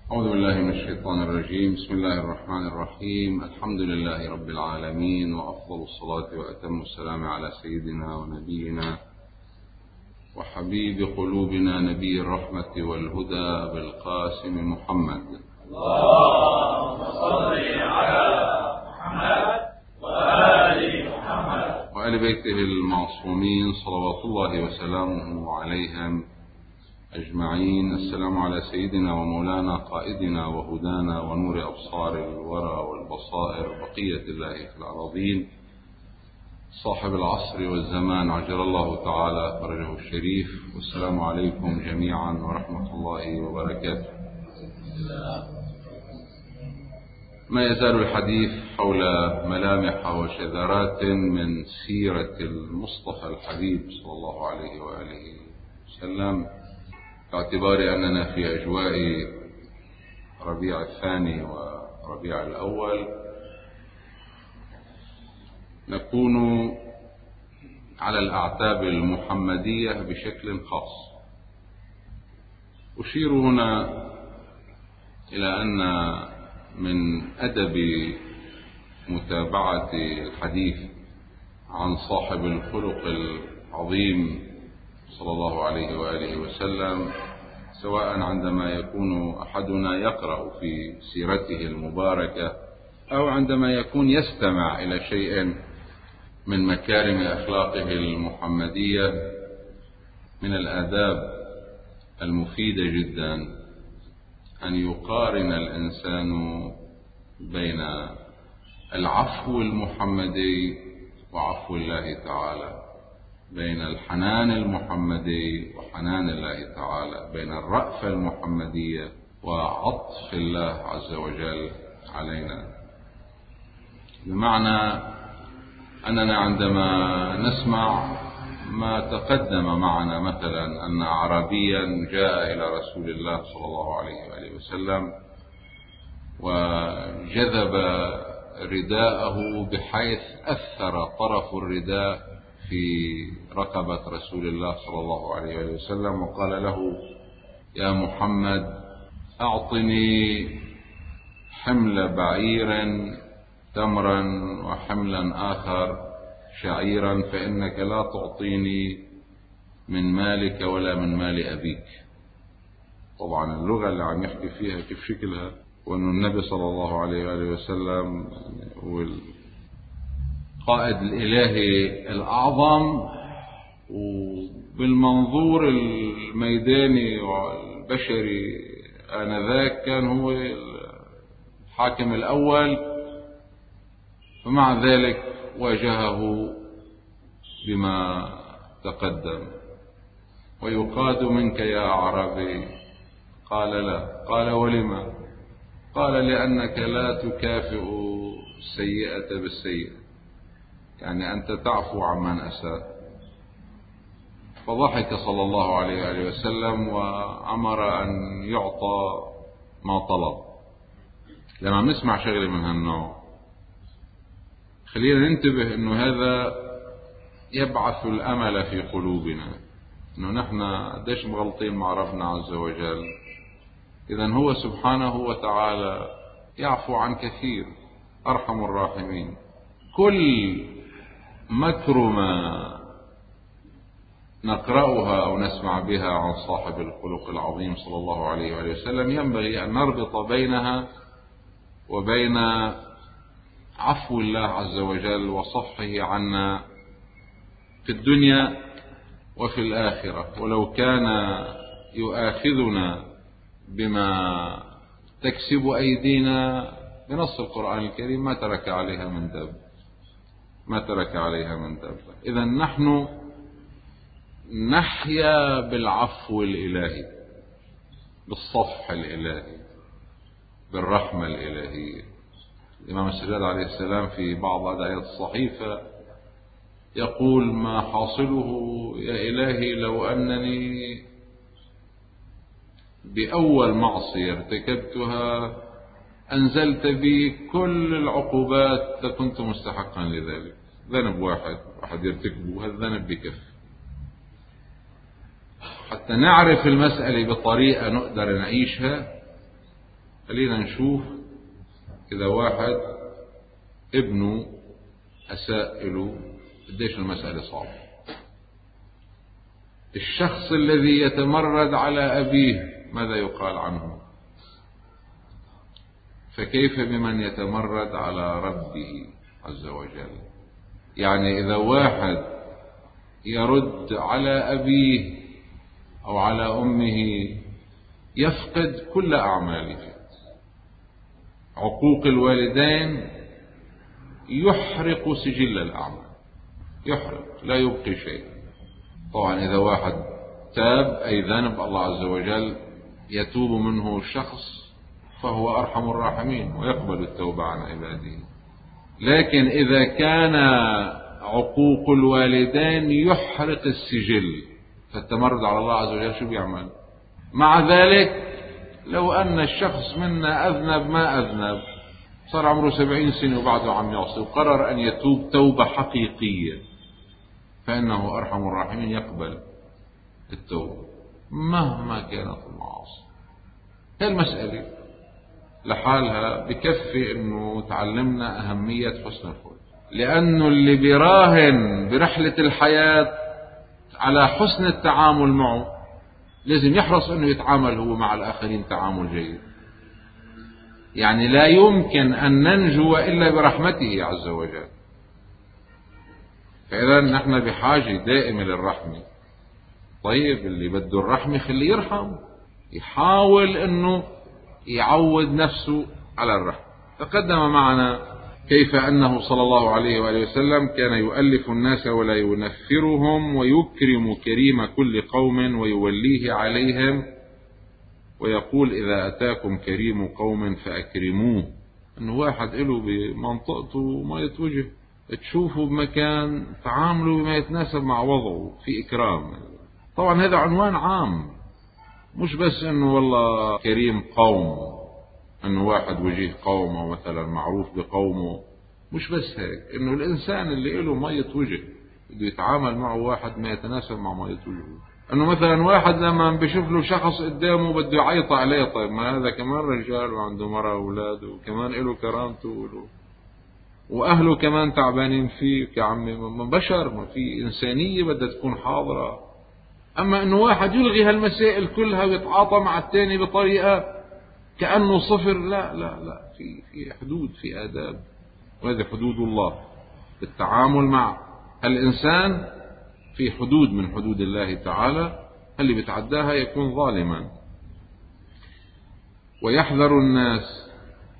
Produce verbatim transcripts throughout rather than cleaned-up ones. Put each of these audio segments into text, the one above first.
أعوذ بالله من الشيطان الرجيم. بسم الله الرحمن الرحيم. الحمد لله رب العالمين، وأفضل الصلاة وأتم السلام على سيدنا ونبينا وحبيب قلوبنا نبي الرحمة والهدى أبي القاسم محمد. اللهم صل على محمد وآل محمد وآل بيته المعصومين صلوات الله وسلامه عليهم أجمعين. السلام على سيدنا ومولانا قائدنا وهدانا ونور أبصار الورى والبصائر بقية الله في الأراضين، صاحب العصر والزمان عجل الله تعالى فرجه الشريف. والسلام عليكم جميعا ورحمة الله وبركاته. ما يزال الحديث حول ملامح وشذرات من سيرة المصطفى الحبيب صلى الله عليه وآله وسلم، باعتبار أننا في أجواء ربيع الثاني وربيع الأول نكون على الأعتاب المحمدية بشكل خاص. أشير هنا إلى أن من أدب متابعة الحديث عن صاحب الخلق العظيم صلى الله عليه وآله وسلم، سواء عندما يكون أحدنا يقرأ في سيرته المباركة أو عندما يكون يستمع إلى شيء من مكارم أخلاقه المحمدية، من الآداب المفيدة جدا أن يقارن الإنسان بين العفو المحمدي وعفو الله تعالى، بين الحنان المحمدي وحنان الله تعالى، بين الرأفة المحمدية وعطف الله عز وجل علينا. بمعنى أننا عندما نسمع ما تقدم معنا مثلا أن أعرابيا جاء إلى رسول الله صلى الله عليه وآله وسلم وجذب رداءه بحيث أثر طرف الرداء في رقبة رسول الله صلى الله عليه وآله وسلم، وقال له: يا محمد، أعطني حمل بعير تمرا وحملا آخر شعيرا، فإنك لا تعطيني من مالك ولا من مال أبيك. طبعا اللغة اللي عم يحكي فيها كيف شكلها، وأن النبي صلى الله عليه وآله وسلم والقائد الإلهي الأعظم، وبالمنظور الميداني والبشري آنذاك كان هو الحاكم الأول، فمع ذلك واجهه بما تقدم: ويقاد منك يا عربي. قال: لا. قال: ولما؟ قال: لأنك لا تكافئ السيئة بالسيئة، يعني أنت تعفو عمن أساء. فضحك صلى الله عليه وآله وسلم وأمر أن يعطى ما طلب. لما نسمع شغلة من هالنوع خلينا ننتبه أنه هذا يبعث الأمل في قلوبنا، أنه نحن قديش مغلطين مع ربنا عز وجل. إذن هو سبحانه وتعالى يعفو عن كثير، أرحم الراحمين. كل مكرمة نقرأها أو نسمع بها عن صاحب الخلق العظيم صلى الله عليه وآله وسلم ينبغي أن نربط بينها وبين عفو الله عز وجل وصفحه عنا في الدنيا وفي الآخرة. ولو كان يؤاخذنا بما تكسب أيدينا بنص القرآن الكريم ما ترك عليها من دابة، ما ترك عليها من دابة. إذن نحن نحيا بالعفو الإلهي، بالصفح الإلهي، بالرحمة الإلهية. الإمام السجاد عليه السلام في بعض أدعية الصحيفة يقول: ما حاصله يا إلهي لو أنني بأول معصية ارتكبتها أنزلت بي كل العقوبات لكنت مستحقا لذلك. ذنب واحد واحد يرتكبه، هذا ذنب بكف. حتى نعرف المسألة بطريقة نقدر نعيشها خلينا نشوف إذا واحد ابنه أساء له قديش المسألة صعبة. الشخص الذي يتمرد على أبيه ماذا يقال عنه؟ فكيف بمن يتمرد على ربه عز وجل؟ يعني إذا واحد يرد على أبيه أو على أمه يفقد كل أعماله. عقوق الوالدين يحرق سجل الأعمال، يحرق لا يبقي شيء. طبعا إذا واحد تاب أي ذنب الله عز وجل يتوب منه الشخص فهو أرحم الراحمين ويقبل التوبة عن عباده. لكن إذا كان عقوق الوالدين يحرق السجل فالتمرد على الله عز وجل شو بيعمل؟ مع ذلك لو أن الشخص منا أذنب ما أذنب، صار عمره سبعين سنة وبعده عم يعصي وقرر أن يتوب توبة حقيقية فإنه أرحم الراحمين يقبل التوبة مهما كانت المعاصي. هالمسألة لحالها بكفي أنه تعلمنا أهمية حسن الخلق، لأنه اللي بيراهن برحلة الحياة على حسن التعامل معه لازم يحرص أنه يتعامل هو مع الآخرين تعامل جيد. يعني لا يمكن أن ننجو إلا برحمته عز وجل. فإذا نحن بحاجة دائمة للرحمة. طيب اللي بده الرحمة خليه يرحم، يحاول أنه يعود نفسه على الرحمة. تقدم معنا كيف أنه صلى الله عليه وآله وسلم كان يؤلف الناس ولا ينفرهم ويكرم كريم كل قوم ويوليه عليهم، ويقول إذا أتاكم كريم قوم فأكرموه. أنه واحد له بمنطقته ما يتوجه تشوفه بمكان تعامله بما يتناسب مع وضعه في إكرام. طبعا هذا عنوان عام، مش بس أنه والله كريم قوم، أنه واحد وجيه قومه مثلا معروف بقومه، مش بس هيك، أنه الإنسان اللي له مية وجه بده يتعامل معه واحد ما يتناسب مع مية وجهه. أنه مثلا واحد لما بيشوف له شخص قدامه بده يعيط عليه، طيب ما هذا كمان رجال وعنده مرة وأولاد وكمان له كرامته وله وأهله كمان تعبانين فيه كعمي، من بشر، ما في إنسانية بدها تكون حاضرة. أما أنه واحد يلغي هالمسائل كلها ويتعاطى مع التاني بطريقة كأنه صفر، لا لا لا، في في حدود، في آداب، وهذه حدود الله بالتعامل مع الإنسان، في حدود من حدود الله تعالى، اللي بتعداها يكون ظالما. ويحذر الناس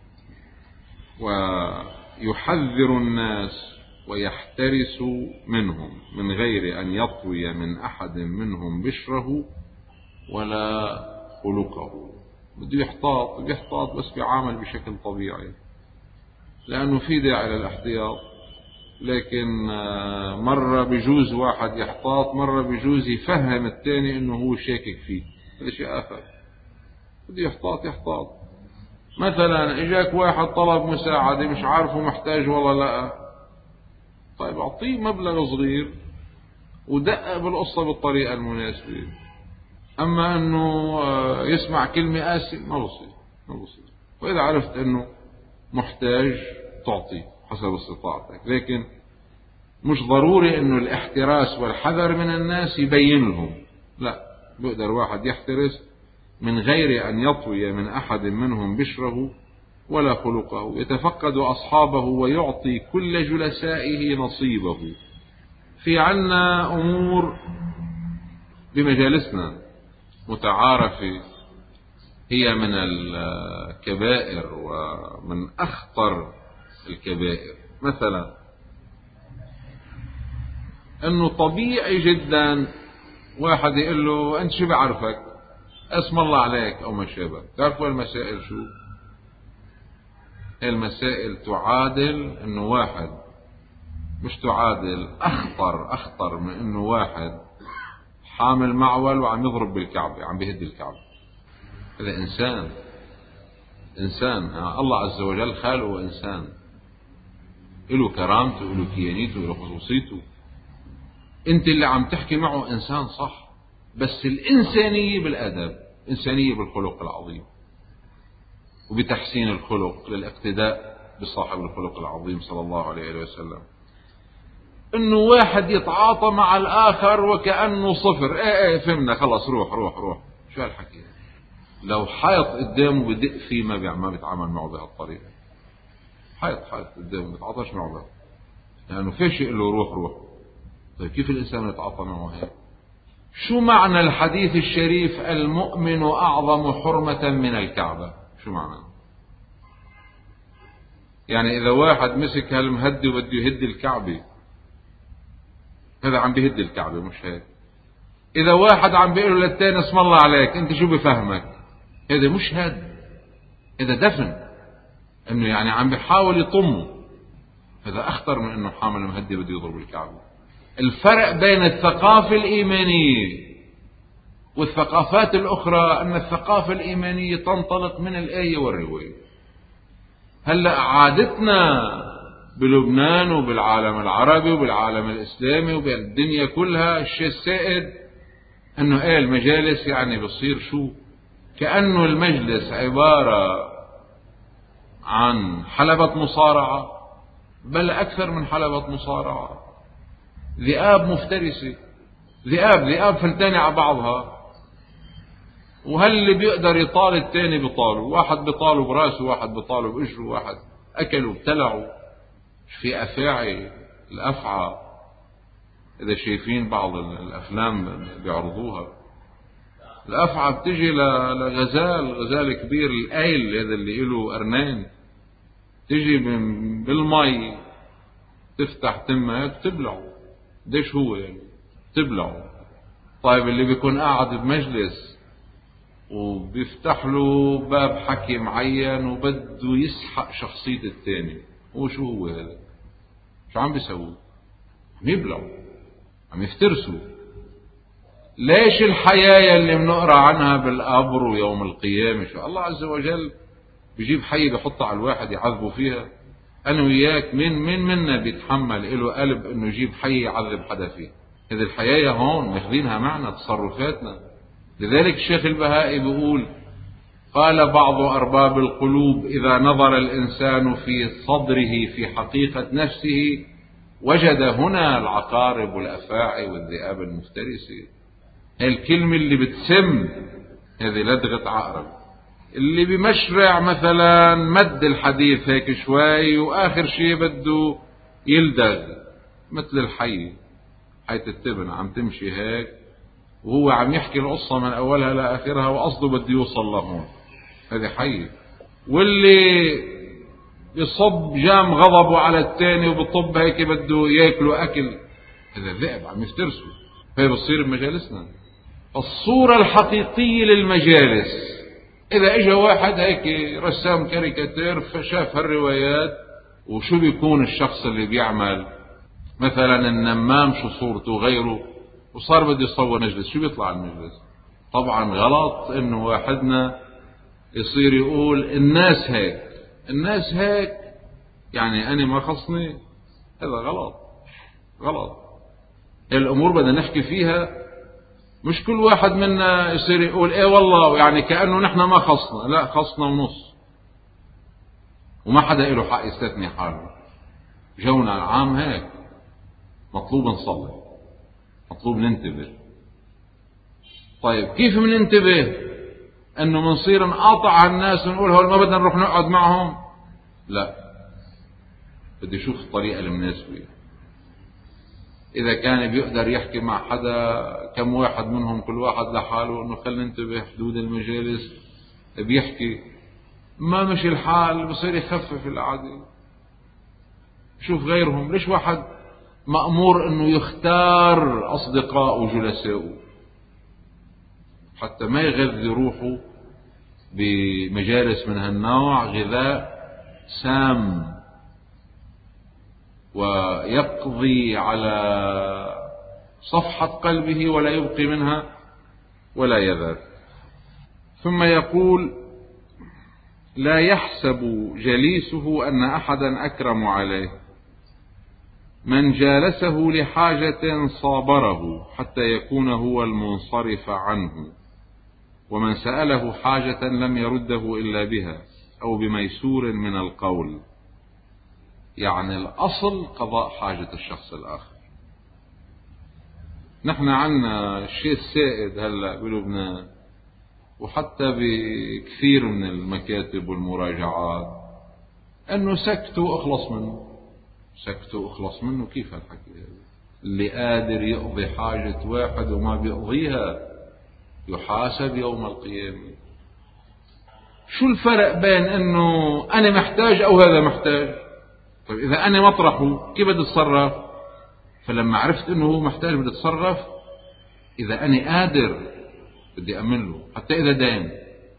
ويحذر الناس ويحترس منهم من غير أن يطوي من أحد منهم بشره ولا خلقه. بده يحتاط، بيحتاط بس بيعامل بشكل طبيعي لأنه في داعي للاحتياط. لكن مرة بيجوز واحد يحتاط، مرة بيجوز يفهم الثاني انه هو شاكك فيه، هذا شيء آخر. بده يحتاط يحتاط. مثلا اجاك واحد طلب مساعدة مش عارفه محتاج والله لا، طيب اعطيه مبلغ صغير ودقق بالقصة بالطريقة المناسبة. اما انه يسمع كلمة قاسية ما بصير ما بصير. واذا عرفت انه محتاج تعطيه حسب استطاعتك، لكن مش ضروري انه الاحتراس والحذر من الناس يبين لهم، لا، بقدر واحد يحترس من غير ان يطوي من احد منهم بشره ولا خلقه، يتفقد اصحابه ويعطي كل جلسائه نصيبه. في عنا امور بمجالسنا متعارفة هي من الكبائر ومن اخطر الكبائر. مثلا انه طبيعي جدا واحد يقول له انت شو بعرفك، اسم الله عليك او ما شابه. تعرفوا المسائل شو؟ المسائل تعادل انه واحد، مش تعادل، اخطر اخطر من انه واحد حامل معول وعم يضرب بالكعبة، عم بيهد الكعبة. هذا انسان، انسان الله عز وجل خالقه انسان، له كرامته له كيانيته له خصوصيته. انت اللي عم تحكي معه انسان صح، بس الانسانية بالادب، انسانية بالخلق العظيم. وبتحسين الخلق للاقتداء بصاحب الخلق العظيم صلى الله عليه وسلم. انه واحد يتعاطى مع الاخر وكأنه صفر، ايه ايه فهمنا خلاص، روح روح روح. شو هالحكي؟ لو حائط قدامه بدق فيه ما بيع ما بيتعامل معه بهالطريقة. حائط حائط قدامه بيتعاطاش معه بها، لأنه يعني فيش يقول له روح روح. طيب كيف الإنسان يتعاطى معه هيك؟ شو معنى الحديث الشريف المؤمن أعظم حرمة من الكعبة؟ شو معنى؟ يعني إذا واحد مسك هالمهدي وبده يهد الكعبة، هذا عم بيهد الكعبة مش هيك؟ إذا واحد عم بيقول للتاني اسم الله عليك، أنت شو بفهمك؟ هذا مش هد، هذا دفن، إنه يعني عم بيحاول يطمه. هذا أخطر من إنه حامل مهدي بده يضرب الكعبة. الفرق بين الثقافة الإيمانية والثقافات الأخرى أن الثقافة الإيمانية تنطلق من الآية والرواية. هلأ عادتنا بلبنان وبالعالم العربي وبالعالم الإسلامي وبالدنيا كلها الشيء السائد أنه إيه المجالس يعني بصير شو؟ كأنه المجلس عبارة عن حلبة مصارعة، بل أكثر من حلبة مصارعة. ذئاب مفترسة، ذئاب ذئاب فلتانة على بعضها، وهل اللي بيقدر يطال التاني بيطاله، واحد بيطاله براسه، واحد بيطاله بإجره، واحد أكلوا بتلعوا. في أفاعي، الأفعى إذا شايفين بعض الأفلام بيعرضوها، الأفعى بتجي لغزال، غزال كبير الآيل هذا اللي له قرنين، تجي بالمي تفتح تمها تبلعه. ليش هو يعني تبلعه؟ طيب اللي بيكون قاعد بمجلس وبيفتح له باب حكي معين وبده يسحق شخصية التاني، هو شو هو هذا؟ شو عم بيسوي؟ عم يبلعوا، عم يفترسوا. ليش الحياة اللي بنقرأ عنها بالقبر ويوم القيامة؟ شو الله عز وجل بيجيب حي بيحطها على الواحد يعذبوا فيها؟ أنا وياك مين مين منا بيتحمل له قلب إنه يجيب حي يعذب حدا فيه؟ هذه الحياة هون ماخذينها معنا تصرفاتنا. لذلك الشيخ البهائي بيقول: قال بعض أرباب القلوب: إذا نظر الإنسان في صدره في حقيقة نفسه وجد هنا العقارب والأفاعي والذئاب المفترسة. الكلمة اللي بتسم هذه لدغة عقرب، اللي بمشرع مثلا مد الحديث هيك شوي وآخر شيء بده يلدغ، مثل الحي، حية التبن عم تمشي هيك وهو عم يحكي القصة من أولها لآخرها وقصده بده يوصل لهون، هذه حي. واللي يصب جام غضبه على التاني وبطب هيك بده ياكله أكل، هذا ذئب عم يفترسه. فهي بتصير بمجالسنا. الصورة الحقيقية للمجالس إذا إجا واحد هيك رسام كاريكاتير فشاف هالروايات، وشو بيكون الشخص اللي بيعمل مثلا النمام شو صورته غيره، وصار بده يصور مجلس، شو بيطلع المجلس؟ طبعا غلط إنه واحدنا يصير يقول الناس هيك الناس هيك، يعني أنا ما خصني. هذا غلط غلط. الأمور بدنا نحكي فيها، مش كل واحد منا يصير يقول ايه والله يعني كأنه نحن ما خصنا. لا، خصنا ونص، وما حدا له حق يستثني حاله. جونا العام هيك، مطلوب نصلي، مطلوب ننتبه. طيب كيف مننتبه؟ انه منصير نقاطع على الناس ونقول هول ما بدنا نروح نقعد معهم؟ لا، بدي اشوف الطريقة المناسبة. إذا كان بيقدر يحكي مع حدا كم واحد منهم كل واحد لحاله إنه خلينا ننتبه حدود المجالس بيحكي، ما مشي الحال بصير يخفف القعدة، شوف غيرهم. ليش واحد مأمور إنه يختار أصدقاء وجلسائه حتى ما يغذي روحه بمجالس من هالنوع غذاء سام ويقضي على صفحة قلبه ولا يبقي منها ولا يذر. ثم يقول: لا يحسب جليسه أن أحدا أكرم عليه، من جالسه لحاجة صابره حتى يكون هو المنصرف عنه، ومن سأله حاجة لم يرده إلا بها، أو بميسور من القول. يعني الأصل قضاء حاجة الشخص الآخر. نحن عنا الشيء السائد هلأ بلبنان وحتى بكثير من المكاتب والمراجعات أنه سكتوا أخلص منه. سكتوا أخلص منه كيف هالحكي هذا؟ اللي قادر يقضي حاجة واحد وما بيقضيها يحاسب يوم القيامة. شو الفرق بين أنه أنا محتاج أو هذا محتاج؟ طيب إذا أنا مطرحه كيف بدي أتصرف؟ فلما عرفت أنه هو محتاج بدي أتصرف. إذا أنا قادر بدي أمن له حتى إذا دين.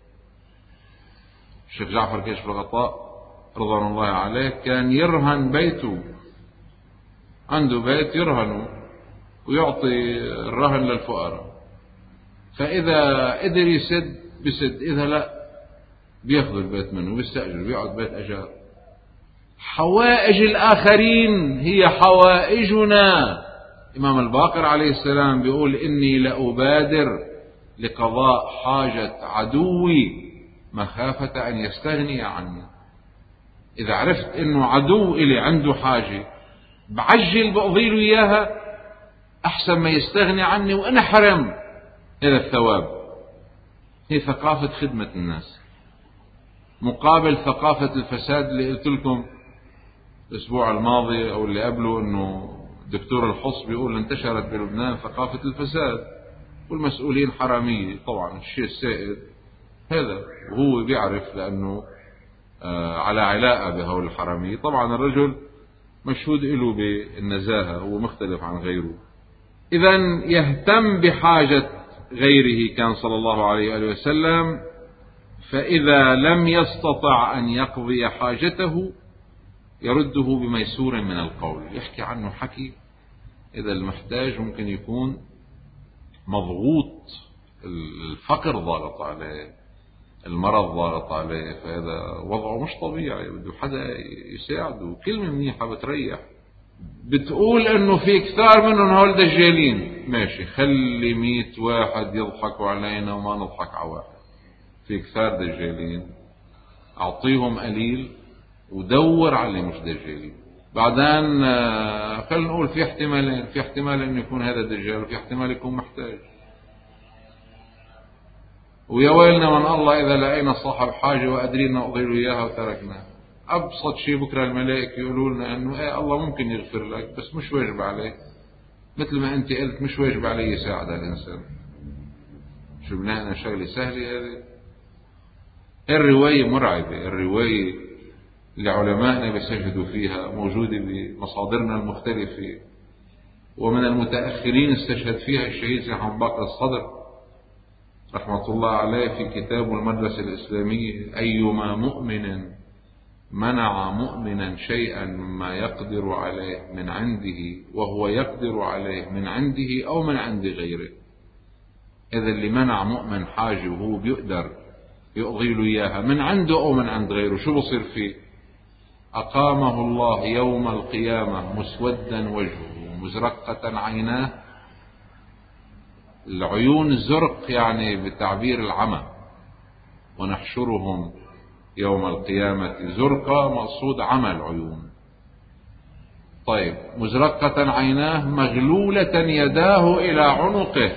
الشيخ جعفر كاشف الغطاء رضوان الله عليه كان يرهن بيته، عنده بيت يرهنه ويعطي الرهن للفقراء، فإذا قدر يسد بسد، إذا لا بياخذ البيت منه وبيستأجر بيقعد بيت أجار. حوائج الآخرين هي حوائجنا. إمام الباقر عليه السلام بيقول إني لأبادر لقضاء حاجة عدوي مخافة أن يستغني عني. إذا عرفت إنه عدو إلي عنده حاجة بعجل بقضي له إياها أحسن ما يستغني عني وأنا حرم هذا الثواب. هي ثقافة خدمة الناس مقابل ثقافة الفساد اللي قلت لكم الأسبوع الماضي أو اللي قبله إنه دكتور الحص بيقول انتشرت بلبنان ثقافة الفساد والمسؤولين حرامية. طبعا الشيء السائد هذا وهو بيعرف لأنه آه على علاقة بهول الحرامية. طبعا الرجل مشهود له بالنزاهة، هو مختلف عن غيره. إذا يهتم بحاجة غيره كان صلى الله عليه وآله وسلم، فإذا لم يستطع أن يقضي حاجته يرده بميسور من القول. يحكي عنه حكي إذا المحتاج ممكن يكون مضغوط، الفقر ضاغط عليه، المرض ضاغط عليه، فهذا وضعه مش طبيعي، بده حدا يساعده. كلمة منيحة بتريح. بتقول انه في كثار منهم هول دجالين، ماشي، خلي مية واحد يضحكوا علينا وما نضحك على واحد. في كثار دجالين، اعطيهم قليل ودور على اللي مش دجالين. بعدين خلينا نقول في احتمالين، في احتمال انه يكون هذا دجال وفي احتمال يكون محتاج. ويا ويلنا من الله إذا لقينا صاحب حاجة وقادرين نقضي له إياها وتركناه. أبسط شيء بكرة الملائكة يقولوا لنا إنه إيه الله ممكن يغفر لك بس مش واجب عليك، مثل ما أنت قلت مش واجب عليه يساعد الإنسان. شو بناءنا شغلة سهلة هذه؟ الرواية مرعبة. الرواية اللي علمائنا بيسجدوا فيها موجودة بمصادرنا المختلفة، ومن المتأخرين استشهد فيها الشهيد سيد محمد باقر الصدر رحمة الله عليه في كتابه المدرسة الإسلامية: أيما مؤمن منع مؤمنا شيئا مما يقدر عليه من عنده وهو يقدر عليه من عنده أو من عند غيره. إذا اللي منع مؤمن حاجة وهو بيقدر يقضي له إياها من عنده أو من عند غيره، شو بصير فيه؟ أقامه الله يوم القيامة مسودا وجهه مزرقة عيناه. العيون زرق يعني بتعبير العمى، ونحشرهم يوم القيامة زرقا، مقصود عمى العيون. طيب، مزرقة عيناه مغلولة يداه إلى عنقه،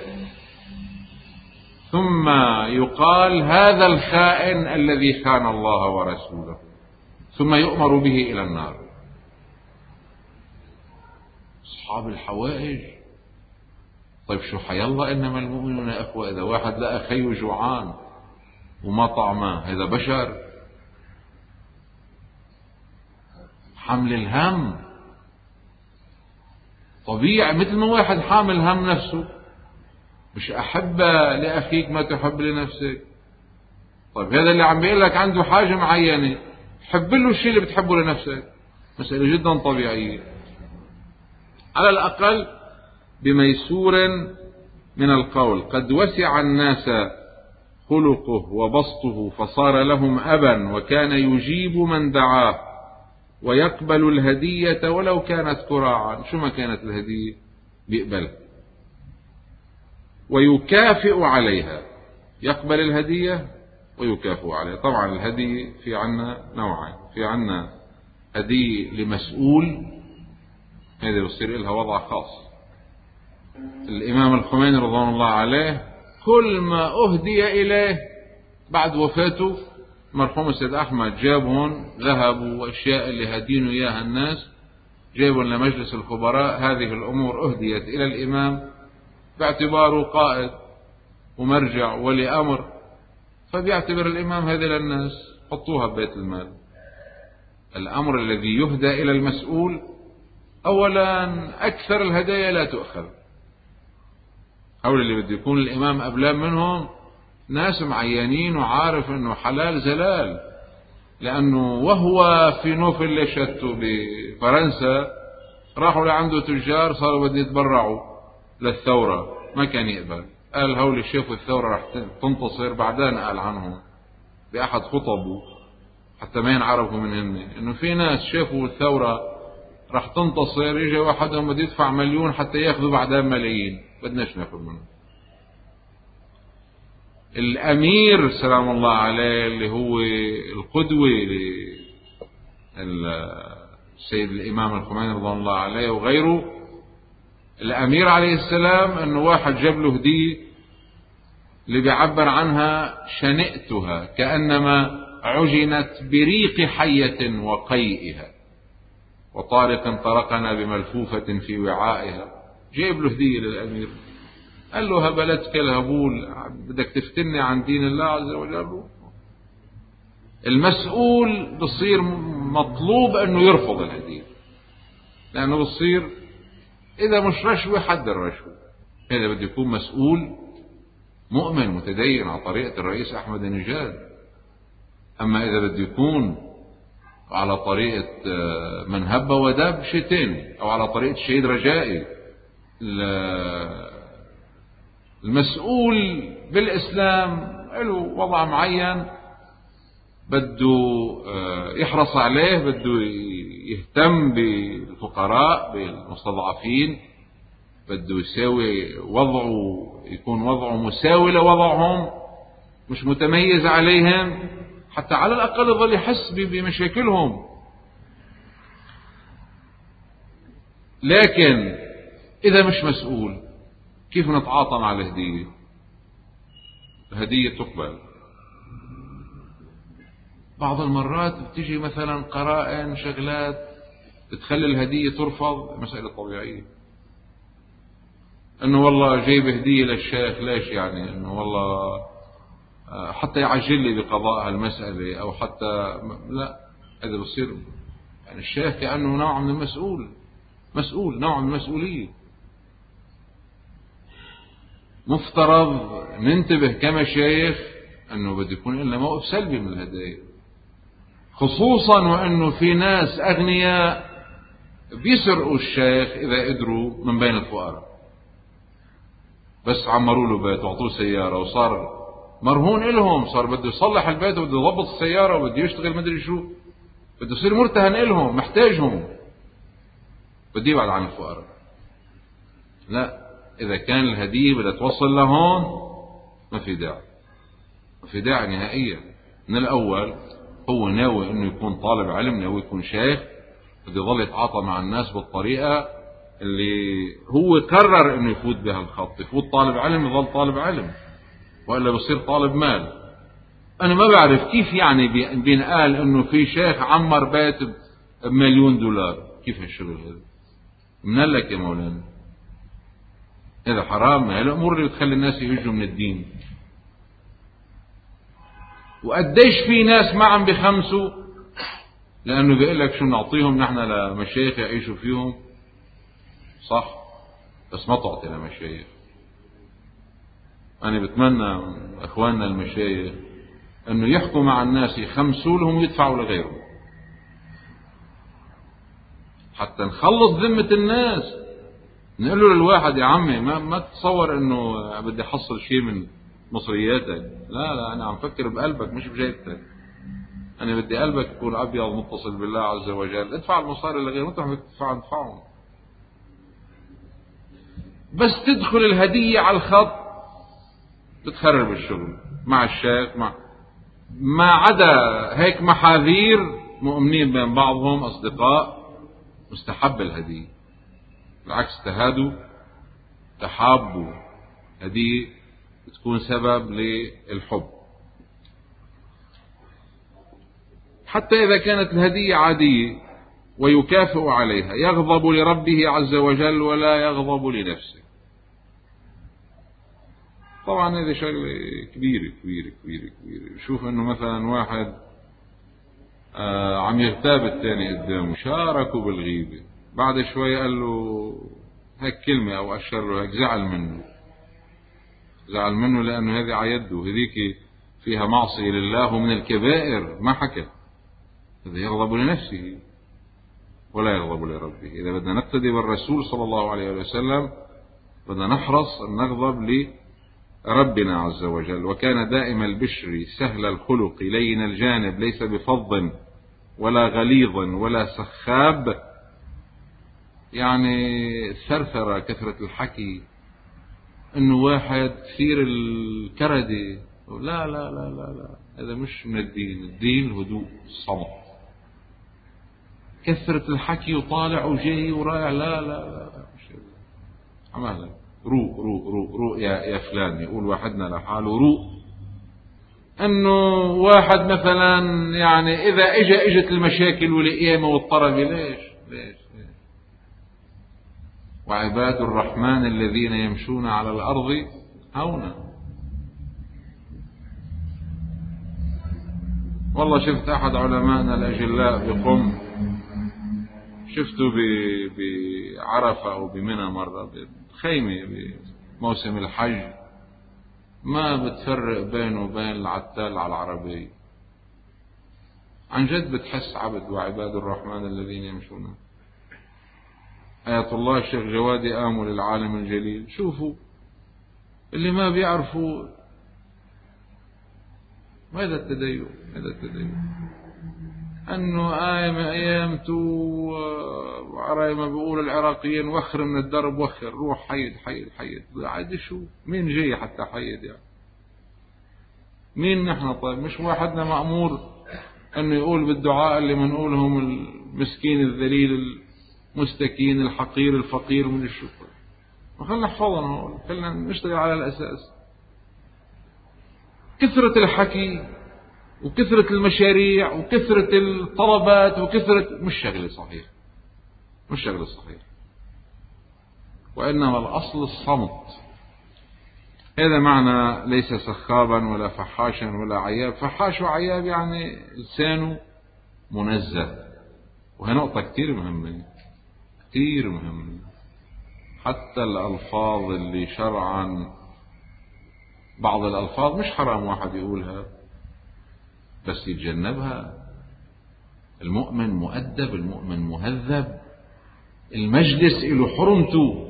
ثم يقال هذا الخائن الذي خان الله ورسوله، ثم يؤمر به إلى النار. أصحاب الحوائج. طيب شو حيالله إنما المؤمنون أخوة. إذا واحد لقى خيه جوعان وما طعماه، هذا بشر. حمل الهم طبيعي، مثل ما واحد حامل هم نفسه. مش أحب لأخيك ما تحب لنفسك. طيب هذا اللي عم بيقول لك عنده حاجة معينة، حب له الشيء اللي بتحبه لنفسك. مسألة جدا طبيعية. على الأقل بميسور من القول. قد وسع الناس خلقه وبسطه فصار لهم أبا، وكان يجيب من دعاه ويقبل الهدية ولو كانت كراعا. شو ما كانت الهدية بيقبلها ويكافئ عليها. يقبل الهدية ويكافئوا عليه. طبعا الهدي في عنا نوعين، في عنا هدي لمسؤول، هذا بصير لها وضع خاص. الإمام الخميني رضوان الله عليه كل ما أهدي إليه بعد وفاته مرحوم السيد أحمد جابهم ذهب وأشياء اللي هدينوا إياها الناس، جابوا لمجلس الخبراء، هذه الأمور أهديت إلى الإمام باعتباره قائد ومرجع ولي أمر، فبيعتبر الإمام هذه للناس، حطوها ببيت المال. الأمر الذي يهدى إلى المسؤول أولا أكثر الهدايا لا تؤخذ، أولا اللي بده يكون الإمام أبلام منهم ناس معينين وعارف أنه حلال زلال، لأنه وهو في نوفل ليشتو بفرنسا راحوا لعنده تجار صاروا بده يتبرعوا للثورة، ما كان يقبل، قال هول شافوا الثورة راح تنتصر، بعدين قال عنهم بأحد خطبه حتى ما ينعرفوا من هن انه في ناس شافوا الثورة راح تنتصر، يجي واحدهم بده يدفع مليون حتى ياخذوا بعدين ملايين، بدناش ناخذ منه. الأمير سلام الله عليه اللي هو القدوة للسيد الإمام الخميني رضوان الله عليه وغيره، الأمير عليه السلام أنه واحد جاب له هدية اللي بيعبر عنها شنئتها كأنما عجنت بريق حية وقيئها وطارق طرقنا بملفوفة في وعائها، جايب له هدية للأمير، قال له هبلتك الهبول، بدك تفتني عن دين الله عز وجل. المسؤول بصير مطلوب أنه يرفض الهدية، لأنه بصير إذا مش رشوة حد الرشوة، إذا بده يكون مسؤول مؤمن متدين على طريقة الرئيس أحمد نجاد. أما إذا بده يكون على طريقة من هب ودب شيء تاني، أو على طريقة الشهيد رجائي. المسؤول بالإسلام له وضع معين بده يحرص عليه، بده يهتم بالفقراء بالمستضعفين، بده يساوي وضعه، يكون وضعه مساوي لوضعهم مش متميز عليهم، حتى على الأقل يظل يحس بمشاكلهم. لكن إذا مش مسؤول كيف نتعاطى مع الهدية؟ الهدية تقبل، بعض المرات بتيجي مثلا قرائن شغلات بتخلي الهدية ترفض، مسألة طبيعية. انه والله جايب هدية للشيخ، ليش يعني؟ انه والله حتى يعجل لي بقضاء هالمسألة، او حتى لا، هذا بصير يعني الشيخ كأنه نوع من المسؤول، مسؤول نوع من المسؤولية. مفترض ننتبه كمشايخ انه بده يكون لنا موقف سلبي من الهدايا، خصوصا وانه في ناس اغنياء بيسرقوا الشيخ اذا قدروا من بين الفقراء، بس عمروا له بيت وعطوه سيارة وصار مرهون إلهم، صار بده يصلح البيت وبده يضبط السيارة وبده يشتغل مدري شو، بده يصير مرتهن إلهم محتاجهم، بده يبعد عن الفقراء. لا، إذا كان الهدية بدها توصل لهون ما في داعي، ما في داعي نهائيا. من الأول هو ناوي إنه يكون طالب علم، ناوي يكون شيخ، بده يظل يتعاطى مع الناس بالطريقة اللي هو قرر إنه يفوت بها الخط، يفوت طالب علم يظل طالب علم، وإلا بصير طالب مال. أنا ما بعرف كيف يعني بينقال إنه في شيخ عمر بيت بمليون دولار، كيف هالشغل هذا؟ من لك يا مولانا، هذا حرام. هاي الأمور اللي بتخلي الناس يهجوا من الدين. وقديش في ناس ما عم بخمسوا لأنه بيقول لك شو نعطيهم نحن لمشايخ يعيشوا فيهم، صح، بس ما تعطي لمشايخ. أنا بتمنى أخواننا المشايخ أنه يحكوا مع الناس، يخمسوا لهم ويدفعوا لغيرهم حتى نخلص ذمة الناس. نقول له للواحد يا عمي ما, ما تتصور أنه بدي أحصل شيء من مصرياتك، لا لا، أنا عم فكر بقلبك مش بجيبتك، أنا بدي قلبك يكون أبيض متصل بالله عز وجل. ادفع المصاري لغيره، أنت عم تدفع ادفعهم، بس تدخل الهدية على الخط بتخرب الشغل مع الشيخ. مع ما عدا هيك محاذير مؤمنين بين بعضهم أصدقاء مستحب الهدية، بالعكس تهادوا تحابوا، هدية بتكون سبب للحب. حتى إذا كانت الهدية عادية ويكافئ عليها، يغضب لربه عز وجل ولا يغضب لنفسه. طبعا هذه شغلة كبيرة كبيرة كبيرة كبيرة. شوف انه مثلا واحد آه عم يغتاب الثاني قدامه، شاركوا بالغيبة، بعد شوي قال له هيك كلمة او اشر له هيك، زعل منه زعل منه لانه هذه عيده، هذيك فيها معصية لله ومن الكبائر ما حكى. هذا يغضب لنفسه ولا يغضب لربه. إذا بدنا نقتدي بالرسول صلى الله عليه وسلم بدنا نحرص أن نغضب لربنا عز وجل. وكان دائم البشر سهل الخلق لين الجانب، ليس بفظ ولا غليظ ولا سخاب، يعني الثرثرة كثرة الحكي، انه واحد كثير الكردي، لا لا لا لا لا، هذا مش من الدين. الدين الهدوء الصمت. كثرة الحكي وطالع وجاي ورايع، لا لا لا, لا. مش عمالا روق روق روق روق يا يا فلان، يقول واحدنا لحاله روق. انه واحد مثلا يعني اذا اجى اجت المشاكل والقيامة والطربة، ليش ليش ليش وعباد الرحمن الذين يمشون على الارض هونا. والله شفت احد علمائنا الاجلاء بقم، شفته بعرفة او بمنى مرة بخيمة بموسم الحج، ما بتفرق بينه وبين العتال على العربية. عن جد بتحس عبد وعباد الرحمن الذين يمشون. آية الله الشيخ جوادي آمل العالم الجليل، شوفوا اللي ما بيعرفوا ماذا التدين، ماذا التدين أنه آية من أيامته وعراي ما بيقول العراقيين وخر من الدرب، وخر روح حيد حيد حيد. عادي شو مين جاي حتى حيد يعني؟ مين نحن؟ طيب مش واحدنا مأمور أنه يقول بالدعاء اللي منقولهم المسكين الذليل المستكين الحقير الفقير من الشكر؟ وخلنا نحفظنا، خلنا نشتغل على الأساس. كثرة الحكي وكثرة المشاريع وكثرة الطلبات وكثرة مش شغلة صحيح، مش شغلة صحيح. وإنما الأصل الصمت. هذا معنى ليس سخابا ولا فحاشا ولا عياب. فحاش وعياب يعني لسانه منزه، وهي نقطة كتير مهمة كتير مهمة. حتى الألفاظ اللي شرعا بعض الألفاظ مش حرام واحد يقولها بس يتجنبها. المؤمن مؤدب، المؤمن مهذب، المجلس له حرمته.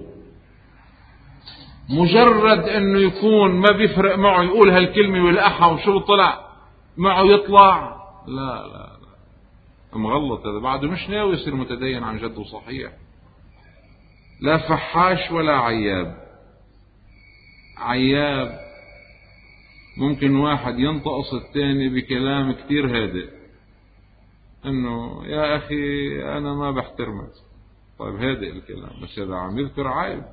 مجرد انه يكون ما بيفرق معه يقول هالكلمة والأحا وشو طلع معه يطلع، لا لا لا مغلط. هذا بعده مش ناوي يصير متدين عن جد وصحيح. لا فحاش ولا عياب. عياب ممكن واحد ينطقص الثاني بكلام كتير هادئ، انه يا اخي انا ما بحترمك. طيب هادئ الكلام بس هذا عم يذكر عيب.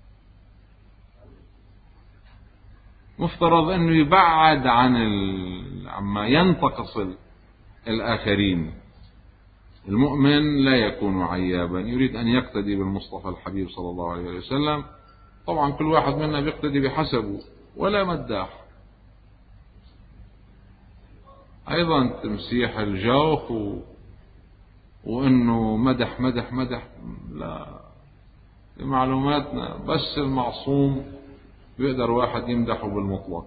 مفترض انه يبعد عن ال... عما ينتقص الاخرين. المؤمن لا يكون عيابا، يريد ان يقتدي بالمصطفى الحبيب صلى الله عليه وسلم. طبعا كل واحد منا بيقتدي بحسبه، ولا مداح. ايضا تمسيح الجوخ و... وانه مدح مدح مدح، لا. لمعلوماتنا بس المعصوم بيقدر واحد يمدحه بالمطلق.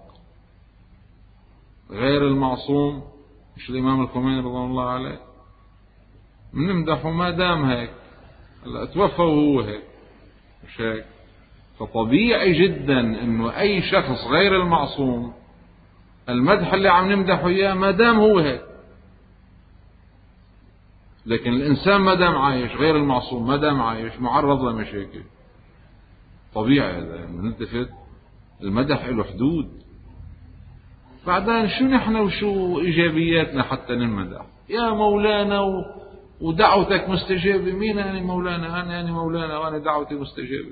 غير المعصوم مش الامام الخميني رضي الله عليه بنمدحه ما دام هيك، هلا توفى وهو هيك، مش هيك؟ فطبيعي جدا انه اي شخص غير المعصوم المدح اللي عم نمدحه اياه ما دام هو هيك. لكن الانسان ما دام عايش، غير المعصوم ما دام عايش معرض لمشاكل. طبيعي هذا يعني نلتفت. المدح له حدود. بعدين شو نحن وشو إيجابياتنا حتى نمدح؟ يا مولانا و... ودعوتك مستجابة. مين أنا مولانا؟ أنا أنا مولانا وأنا دعوتي مستجابة.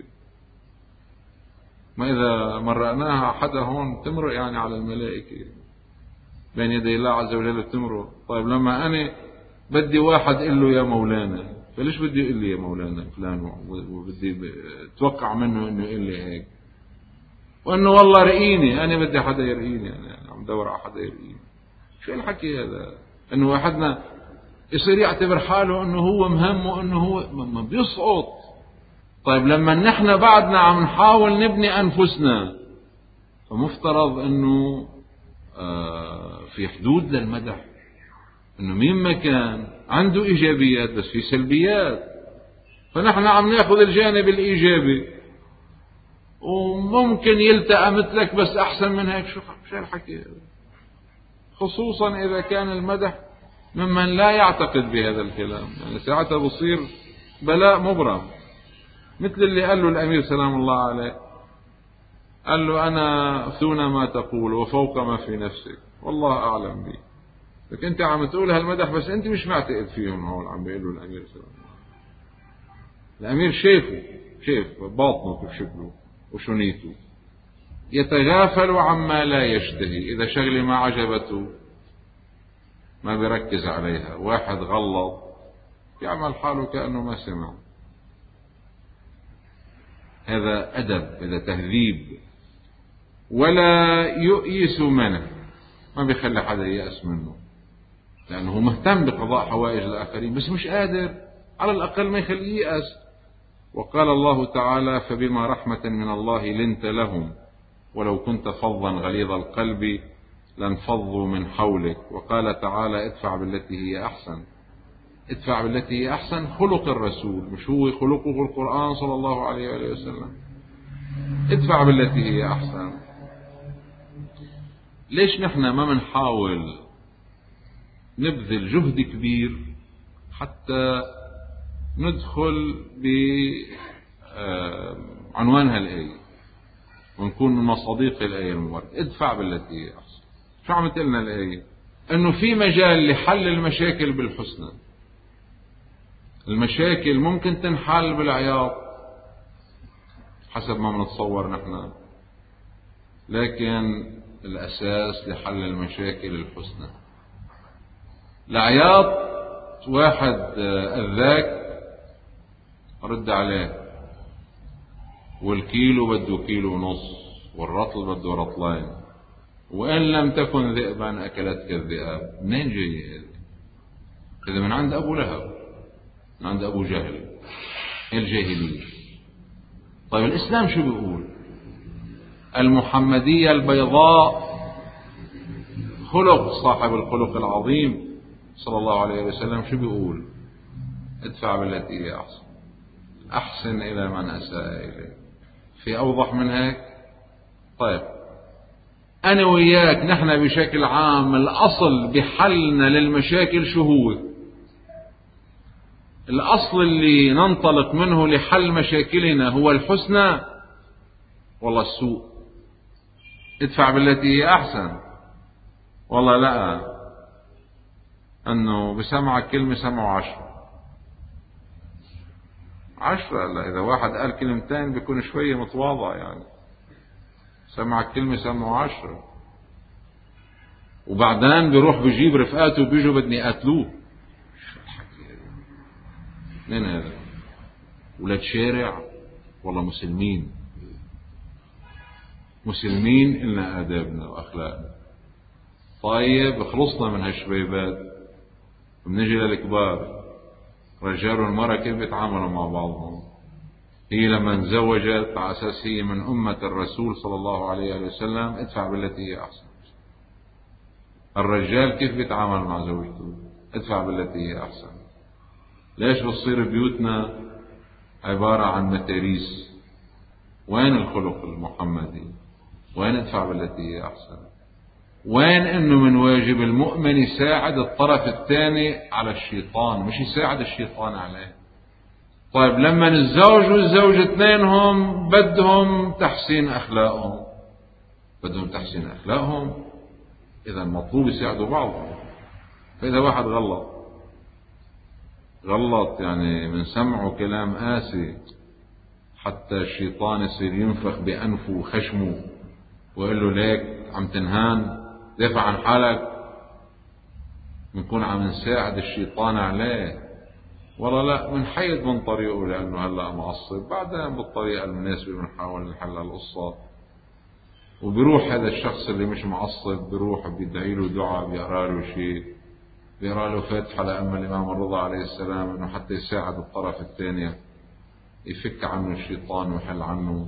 ما إذا مرقناها حدا هون تمرق يعني على الملائكة بين يدي الله عز وجل تمرق. طيب لما أنا بدي واحد قل له يا مولانا، فليش بدي يقول لي يا مولانا فلان وبدي اتوقع منه انه يقول لي هيك، وانه والله رقيني، انا بدي حدا يرقيني، انا عم بدور على حدا يرقيني. شو الحكي هذا؟ انه واحدنا يصير يعتبر حاله انه هو مهم وانه هو ما بيسقط. طيب لما نحن بعدنا عم نحاول نبني انفسنا، فمفترض انه آه في حدود للمدح، انه مين ما كان عنده ايجابيات بس في سلبيات، فنحن عم ناخذ الجانب الايجابي وممكن يلتقى مثلك بس احسن من هيك. شو شو الحكي هذا؟ خصوصا اذا كان المدح ممن لا يعتقد بهذا الكلام، يعني ساعتها بصير بلاء مبرم، مثل اللي قال له الامير سلام الله عليه، قال له انا دون ما تقول وفوق ما في نفسك والله اعلم بي. لكن انت عم تقول هالمدح بس انت مش معتقد فيهم. هون عم بيقول له الامير سلام الله، الامير شايفه، شايف باطنه كيف شكله وشو نيته، يتغافل عما لا يشتهي. اذا شغله ما عجبته ما بيركز عليها. واحد غلط يعمل حاله كأنه ما سمع. هذا أدب، هذا تهذيب. ولا يؤيس منه، ما بيخلي حدا يأس منه، لأنه مهتم بقضاء حوائج الآخرين بس مش قادر، على الأقل ما يخليه يأس. وقال الله تعالى فبما رحمة من الله لنت لهم ولو كنت فظا غليظ القلب لانفضوا من حولك. وقال تعالى ادفع بالتي هي أحسن. ادفع بالتي هي أحسن خلق الرسول، مش هو خلقه القرآن صلى الله عليه وآله وسلم. ادفع بالتي هي أحسن. ليش نحن ما منحاول نبذل جهد كبير حتى ندخل بعنوان هالآية ونكون من مصاديق الآية المباركة؟ ادفع بالتي هي أحسن. شو عم تقلنا الآية؟ أنه في مجال لحل المشاكل بالحسنى. المشاكل ممكن تنحل بالعياط حسب ما بنتصور نحن، لكن الأساس لحل المشاكل الحسنى. العياط واحد أذاك رد عليه، والكيلو بده كيلو ونص، والرطل بده رطلين، وإن لم تكن ذئبا أكلتك الذئاب. منين جاي هذا؟ إذا من عند أبو لهب، من عند أبو جهل، الجاهلية. طيب الإسلام شو بيقول؟ المحمدية البيضاء، خلق صاحب الخلق العظيم صلى الله عليه وسلم شو بيقول؟ ادفع بالتي هي أحسن، أحسن إلى من أساء إليه. في أوضح من هيك؟ طيب أنا وياك نحن بشكل عام الأصل بحلنا للمشاكل شو هو؟ الأصل اللي ننطلق منه لحل مشاكلنا هو الحسنى والله السوء؟ ادفع بالتي هي أحسن والله لا، أنه بسمعك كلمة سمعوا عشرة عشرة. لا، إذا واحد قال كلمتين بيكون شوية متواضع، يعني سمعك كلمة سمعوا عشرة. وبعدين بيروح بيجيب رفقاته وبيجوا بدني قاتلوه. شو الحكي هذا؟ منين هذا؟ ولاد شارع والله مسلمين، مسلمين إلنا آدابنا وأخلاقنا. طيب خلصنا من هالشبيبات وبنجي للكبار. رجال والمرأة كيف بيتعاملوا مع بعضهم؟ هي لما تزوجت على أساس هي من أمة الرسول صلى الله عليه وسلم ادفع بالتي هي أحسن. الرجال كيف بيتعامل مع زوجته؟ ادفع بالتي هي أحسن. ليش بتصير بيوتنا عبارة عن متاريس؟ وين الخلق المحمدي؟ وين ادفع بالتي هي أحسن؟ وين انه من واجب المؤمن يساعد الطرف الثاني على الشيطان، مش يساعد الشيطان عليه؟ طيب لما الزوج والزوجة اثنينهم بدهم تحسين اخلاقهم، بدهم تحسين اخلاقهم، إذا مطلوب يساعدوا بعض. فإذا واحد غلط غلط يعني من سمعه كلام قاسي حتى الشيطان يصير ينفخ بأنفه وخشمه ويقول له ليك عم تنهان دافع عن حالك، بنكون عم نساعد الشيطان عليه. والله لا، بنحيد من طريقه لأنه هلأ معصب، بعدين بالطريقة المناسبة بنحاول نحل القصة. وبيروح هذا الشخص اللي مش معصب بيروح بيدعي له دعاء، بيقرأ له شيء، بيقرأ له فاتحة لأم الإمام الرضا عليه السلام، إنه حتى يساعد الطرف الثاني يفك عنه الشيطان ويحل عنه.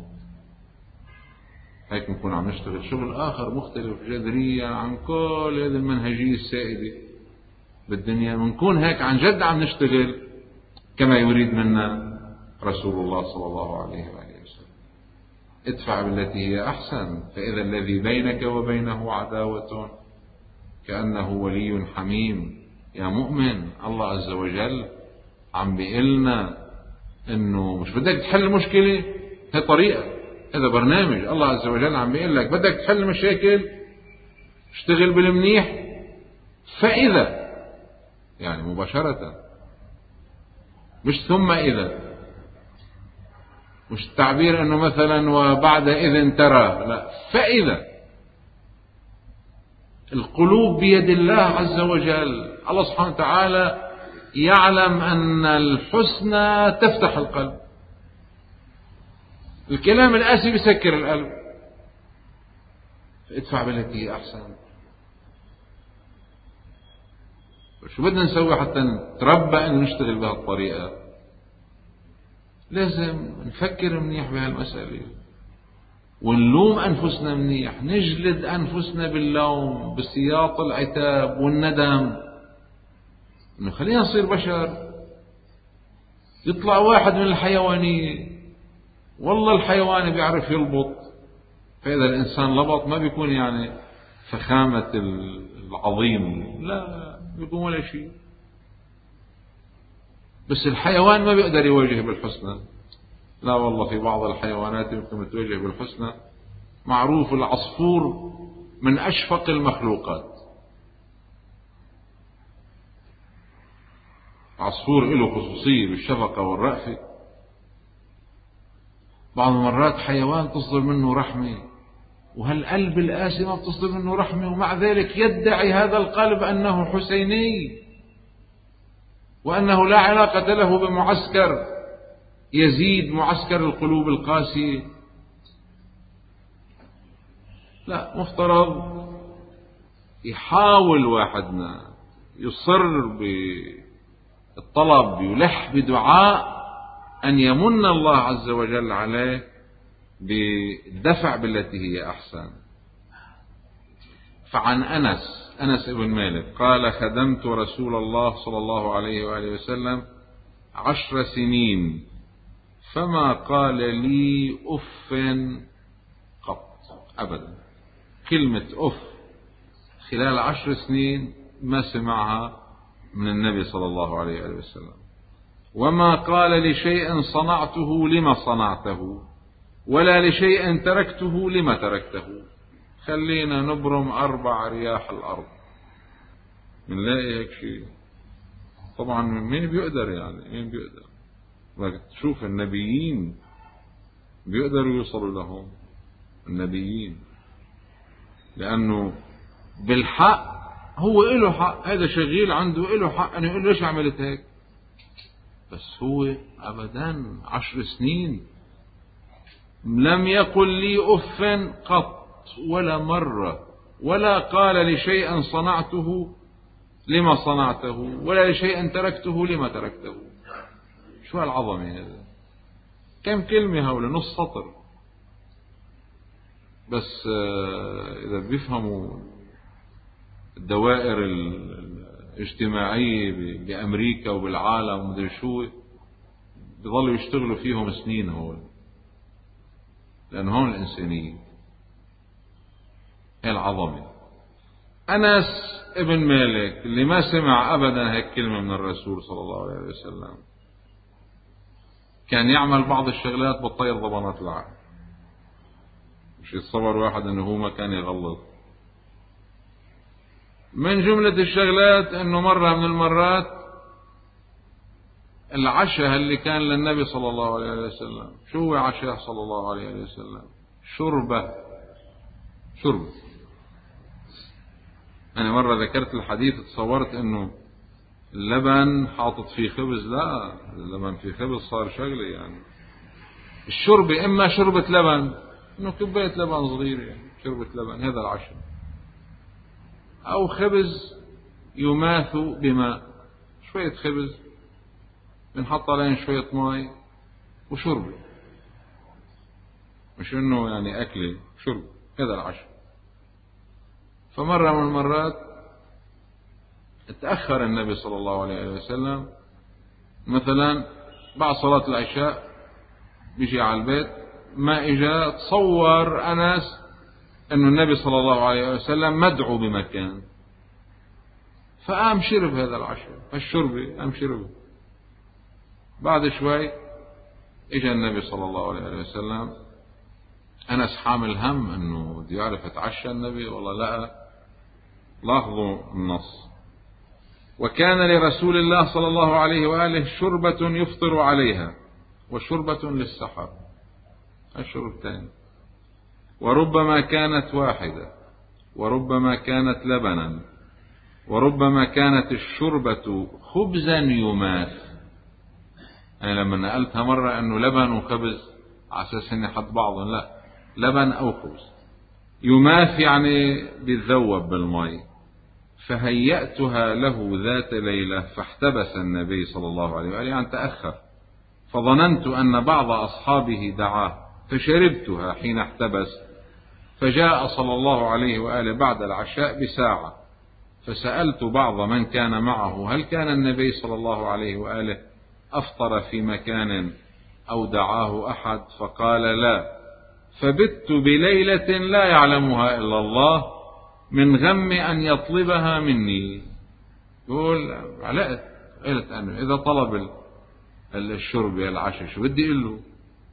هيك نكون عم نشتغل شغل آخر مختلف جذريا عن كل هذه المنهجية السائدة بالدنيا. بنكون هيك عن جد عم نشتغل كما يريد منا رسول الله صلى الله عليه وآله وسلم. ادفع بالتي هي أحسن فإذا الذي بينك وبينه عداوة كأنه ولي حميم. يا مؤمن، الله عز وجل عم بيقلنا إنه مش بدك تحل المشكلة، هي طريقة، هذا برنامج. الله عز وجل عم بيقول لك بدك تحل مشاكل اشتغل بالمنيح فإذا، يعني مباشرة، مش ثم إذا، مش التعبير أنه مثلا وبعد إذن ترى، لا، فإذا. القلوب بيد الله عز وجل. الله سبحانه وتعالى يعلم أن الحسنى تفتح القلب. الكلام القاسي بيسكر القلب. ادفع بالتي هي أحسن. شو بدنا نسوي حتى نتربى أن نشتغل بهالطريقة؟ لازم نفكر منيح بهالمسألة ونلوم أنفسنا منيح، نجلد أنفسنا باللوم بسياط العتاب والندم، إنه خلينا نصير بشر. يطلع واحد من الحيوانية، والله الحيوان بيعرف يلبط، فإذا الإنسان لبط ما بيكون يعني فخامة العظيم، لا بيكون ولا شيء. بس الحيوان ما بيقدر يواجه بالحسنى. لا والله، في بعض الحيوانات يمكن تواجه بالحسنى. معروف العصفور من أشفق المخلوقات. عصفور له خصوصية بالشفقة والرأفة. بعض المرات حيوان تصدر منه رحمة، وهالقلب القاسي ما بتصدر منه رحمة، ومع ذلك يدعي هذا القلب أنه حسيني، وأنه لا علاقة له بمعسكر يزيد، معسكر القلوب القاسية. لا، مفترض يحاول واحدنا يصر بالطلب، يلح بدعاء أن يمن الله عز وجل عليه بالدفع بالتي هي أحسن. فعن أنس أنس بن مالك قال: خدمت رسول الله صلى الله عليه وآله وسلم عشر سنين فما قال لي أف قط أبدا. كلمة أف خلال عشر سنين ما سمعها من النبي صلى الله عليه وآله وسلم. وما قال لشيء صنعته لما صنعته، ولا لشيء تركته لما تركته. خلينا نبرم أربع رياح الأرض منلاقي هيك شيء. طبعا مين بيقدر، يعني مين بيقدر؟ تشوف النبيين بيقدروا يوصلوا لهم، النبيين، لأنه بالحق هو إله حق، هذا شغيل عنده إله حق أن يقول ليش عملت هيك. بس هو أبدا عشر سنين لم يقل لي أف قط ولا مرة، ولا قال لشيء صنعته لما صنعته، ولا لشيء تركته لما تركته. شو هالعظمة هذا؟ كم كلمة هؤلاء؟ نص سطر بس. إذا بيفهموا الدوائر الاجتماعية بأمريكا وبالعالم ومدري شو، بيظلوا يشتغلوا فيهم سنين هول، لأن هون الإنسانية، هي العظمة. أنس ابن مالك اللي ما سمع أبدا هيك كلمة من الرسول صلى الله عليه وسلم، كان يعمل بعض الشغلات بالطير ضبانات العقل. مش يتصور واحد أنه هو ما كان يغلط. من جملة الشغلات أنه مرة من المرات العشاء اللي كان للنبي صلى الله عليه وسلم، شو هو عشاء صلى الله عليه وسلم؟ شربة شربة. أنا مرة ذكرت الحديث تصورت أنه اللبن حاطط فيه خبز، لا، اللبن فيه خبز صار شغلة يعني. الشربة إما شربة لبن، إنه كوباية لبن صغيرة يعني شربة لبن، هذا العشاء، أو خبز يماث بماء، شوية خبز بنحط عليهم شوية ماء وشربة، مش إنه يعني أكلة، شرب، هذا العشاء. فمرة من المرات تأخر النبي صلى الله عليه وسلم، مثلا بعد صلاة العشاء بيجي على البيت، ما إجا تصور أنس أنه النبي صلى الله عليه وسلم مدعو بمكان، فقام شرب هذا العشاء، الشربة قام شرب. بعد شوي إجا النبي صلى الله عليه وسلم، أنس حامل هم أنه بده يعرف يتعشى النبي والله لا. لاحظوا النص: وكان لرسول الله صلى الله عليه وآله شربة يفطر عليها وشربة للسحر، الشرب الثاني، وربما كانت واحدة وربما كانت لبنا وربما كانت الشربة خبزا يماث. أنا لما نقلتها مرة أنه لبن وخبز على أساس أني حط بعضهم، لا، لبن أو خبز يماث يعني بيتذوب بالماء. فهيأتها له ذات ليلة فاحتبس النبي صلى الله عليه وآله، يعني تأخر، فظننت أن بعض أصحابه دعاه فشربتها حين احتبس، فجاء صلى الله عليه وآله بعد العشاء بساعة، فسألت بعض من كان معه هل كان النبي صلى الله عليه وآله أفطر في مكان أو دعاه أحد؟ فقال لا، فبت بليلة لا يعلمها إلا الله من غم أن يطلبها مني. يقول علقت، قلت أنه إذا طلب الشرب يا العشاء شو بدي أقول له؟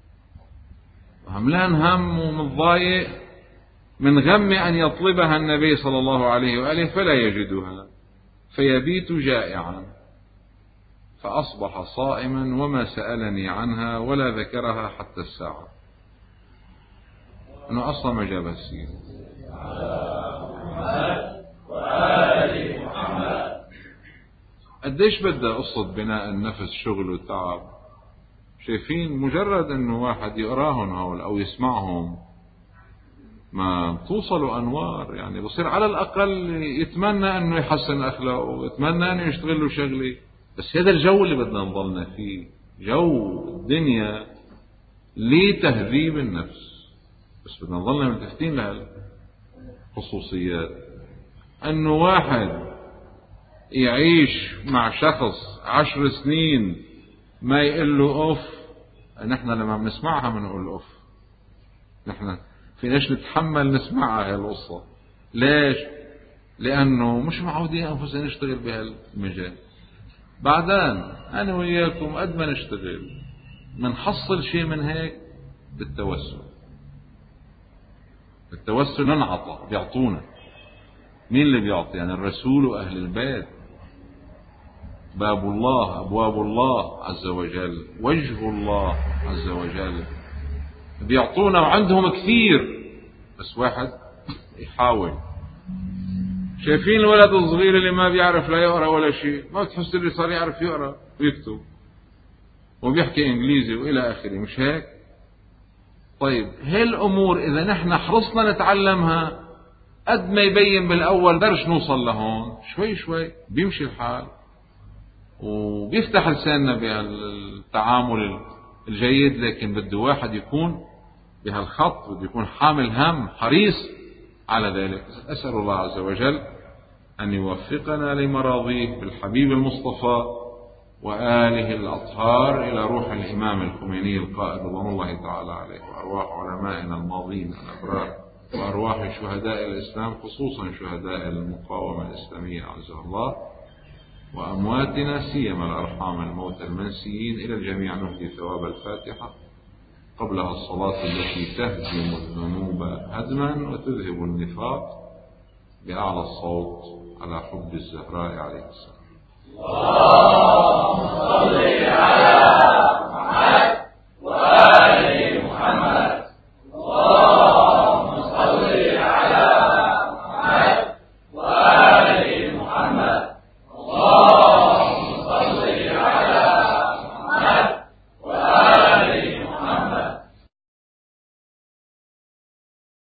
هملان هم ومتضايق من غم أن يطلبها النبي صلى الله عليه وآله فلا يجدها، فيبيت جائعا. فأصبح صائما وما سألني عنها ولا ذكرها حتى الساعة. أنه أصلا ما جابها السير. قديش بدها قصة بناء النفس شغل وتعب. شايفين مجرد أنه واحد يقراهم هول أو يسمعهم ما بتوصلوا أنوار، يعني بصير على الأقل يتمنى أنه يحسن أخلاقه ويتمنى أنه يشتغل له شغلة. بس هذا الجو اللي بدنا نضلنا فيه، جو الدنيا لتهذيب النفس، بس بدنا نضلنا ملتفتين لهالخصوصيات. أنه واحد يعيش مع شخص عشر سنين ما يقول له أوف، نحن لما بنسمعها بنقول أوف، نحن فيناش نتحمل نسمعها هاي القصة. ليش؟ لأنه مش معودين أنفسنا نشتغل بهالمجال. بعدين أنا وياكم قد ما نشتغل منحصل شيء من هيك بالتوسل. التوسل ننعطى، بيعطونا. مين اللي بيعطي؟ يعني الرسول وأهل البيت. باب الله، أبواب الله عز وجل، وجه الله عز وجل بيعطونا، وعندهم كثير، بس واحد يحاول. شايفين الولد الصغير اللي ما بيعرف لا يقرأ ولا شيء، ما تحس اللي صار يعرف يقرأ ويكتب وبيحكي إنجليزي وإلى آخره، مش هيك؟ طيب هاي الأمور إذا نحن حرصنا نتعلمها قد ما يبين بالأول درش نوصل لهون، شوي شوي بيمشي الحال وبيفتح لساننا بهالتعامل الجيد. لكن بده واحد يكون بهالخط، بده يكون حامل هم، حريص على ذلك. أسأل الله عز وجل أن يوفقنا لمراضيه بالحبيب المصطفى وآله الأطهار، إلى روح الإمام الخميني القائد رضوان الله تعالى عليه، وأرواح علمائنا الماضين الأبرار، وأرواح شهداء الإسلام خصوصا شهداء المقاومة الإسلامية أعزه الله، وأمواتنا سيما الأرحام الموتى المنسيين. إلى الجميع نهدي ثواب الفاتحة قبلها الصلاة التي تهدم الذنوب هدما وتذهب النفاق بأعلى الصوت على حب الزهراء عليه السلام.